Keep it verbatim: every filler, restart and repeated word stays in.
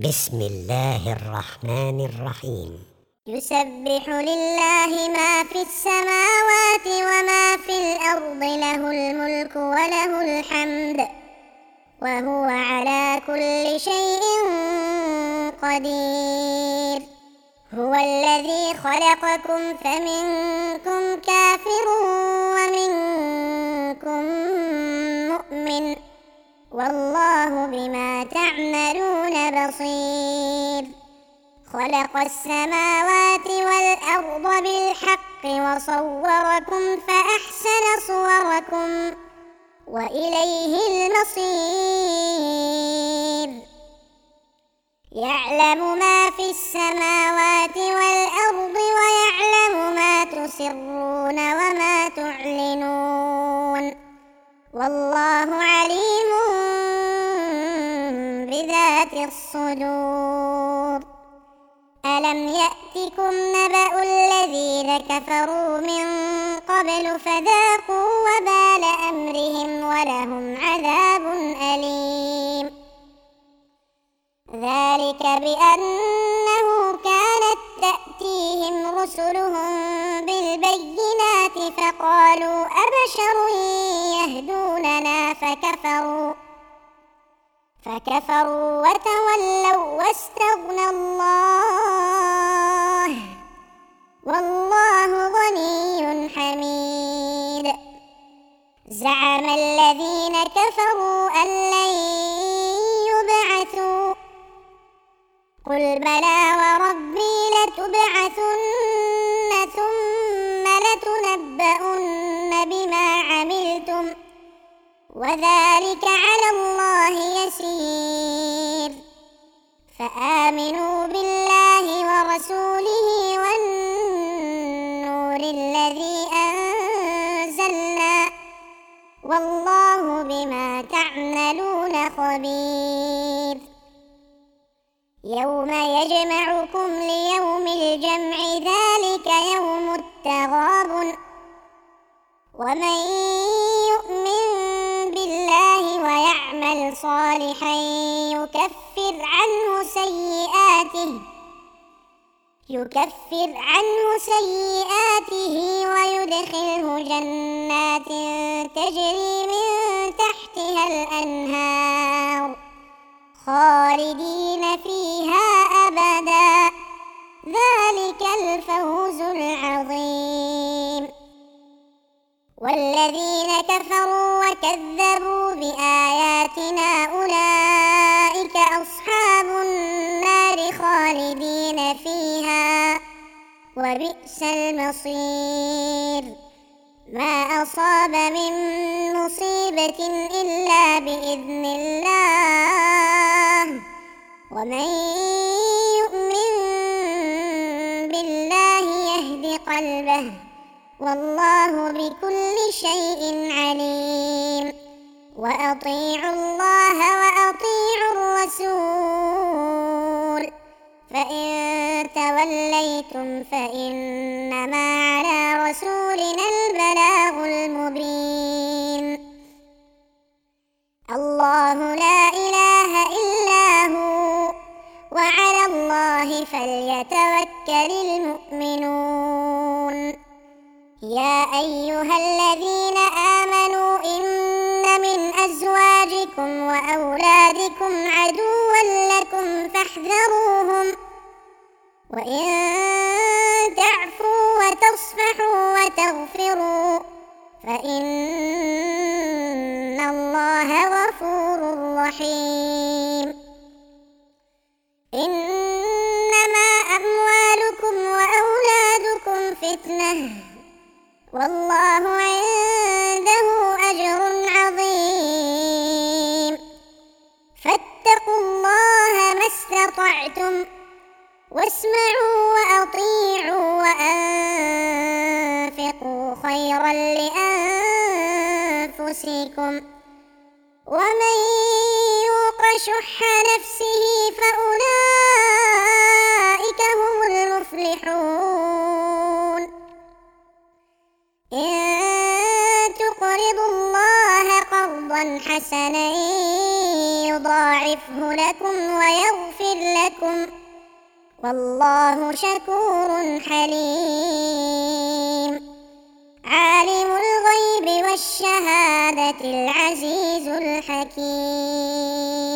بسم الله الرحمن الرحيم. يسبح لله ما في السماوات وما في الأرض، له الملك وله الحمد وهو على كل شيء قدير. هو الذي خلقكم فمنكم كافر ومنكم مؤمن، والله بما تعملون بصير. خلق السماوات والأرض بالحق وصوركم فأحسن صوركم وإليه المصير. يعلم ما في السماوات والأرض ويعلم ما تسرون وما تعلنون، والله عليم بذات الصدور. ألم يأتكم نبأ الذين كفروا من قبل فذاقوا وبال أمرهم ولهم عذاب أليم. ذلك بأنه كانت تأتيهم رسلهم بالبينات فقالوا أبشر يهدوننا فكفروا فكفروا وتولوا واستغنى الله، والله غني حميد. زعم الذين كفروا أن لن يبعثوا، قل بلى وربي لتبعثن ثم لتنبؤن بما عملتم وذلك على الله يسير. فآمنوا بالله ورسوله والنور الذي أنزلنا، والله بما تعملون خبير. يوم يجمعكم ليوم الجمع ذلك يوم التغابن، ومن يؤمن بالله ويعمل صالحا يكفر عنه سيئاته يكفر عنه سيئاته ويدخله جنات تجري من تحتها الأنهار خالدين فيها أبدا، ذلك الفوز العظيم. والذين كفروا وكذبوا بآياتنا أولئك أصحاب النار خالدين فيها وبئس المصير. ما أصاب من مصيبة إلا بإذن الله، ومن يؤمن بالله يهد قلبه، والله بكل شيء عليم. وأطيعوا الله وأطيعوا الرسول، فإن توليتم فإنما على رسولنا البلاغ المبين. الله لا إله إلا هو، وعلى الله فليتوكل المؤمنون. يا أيها الذين آمنوا إن من أزواجكم وأولادكم عدوا لكم فاحذروهم، وإن تعفوا وتصفحوا وتغفروا فإن الله غفور رحيم. إنما أموالكم وأولادكم فتنة، والله عنده أجر عظيم. فاتقوا الله ما استطعتم، واسمعوا وأطيعوا وأنفقوا خيرا لأنفسكم، ومن يوق شح نفسه فأولئك هم المفلحون. إن تقرضوا الله قرضا حسنا يضاعفه لكم ويغفر والله شكور حليم. عالم الغيب والشهادة العزيز الحكيم.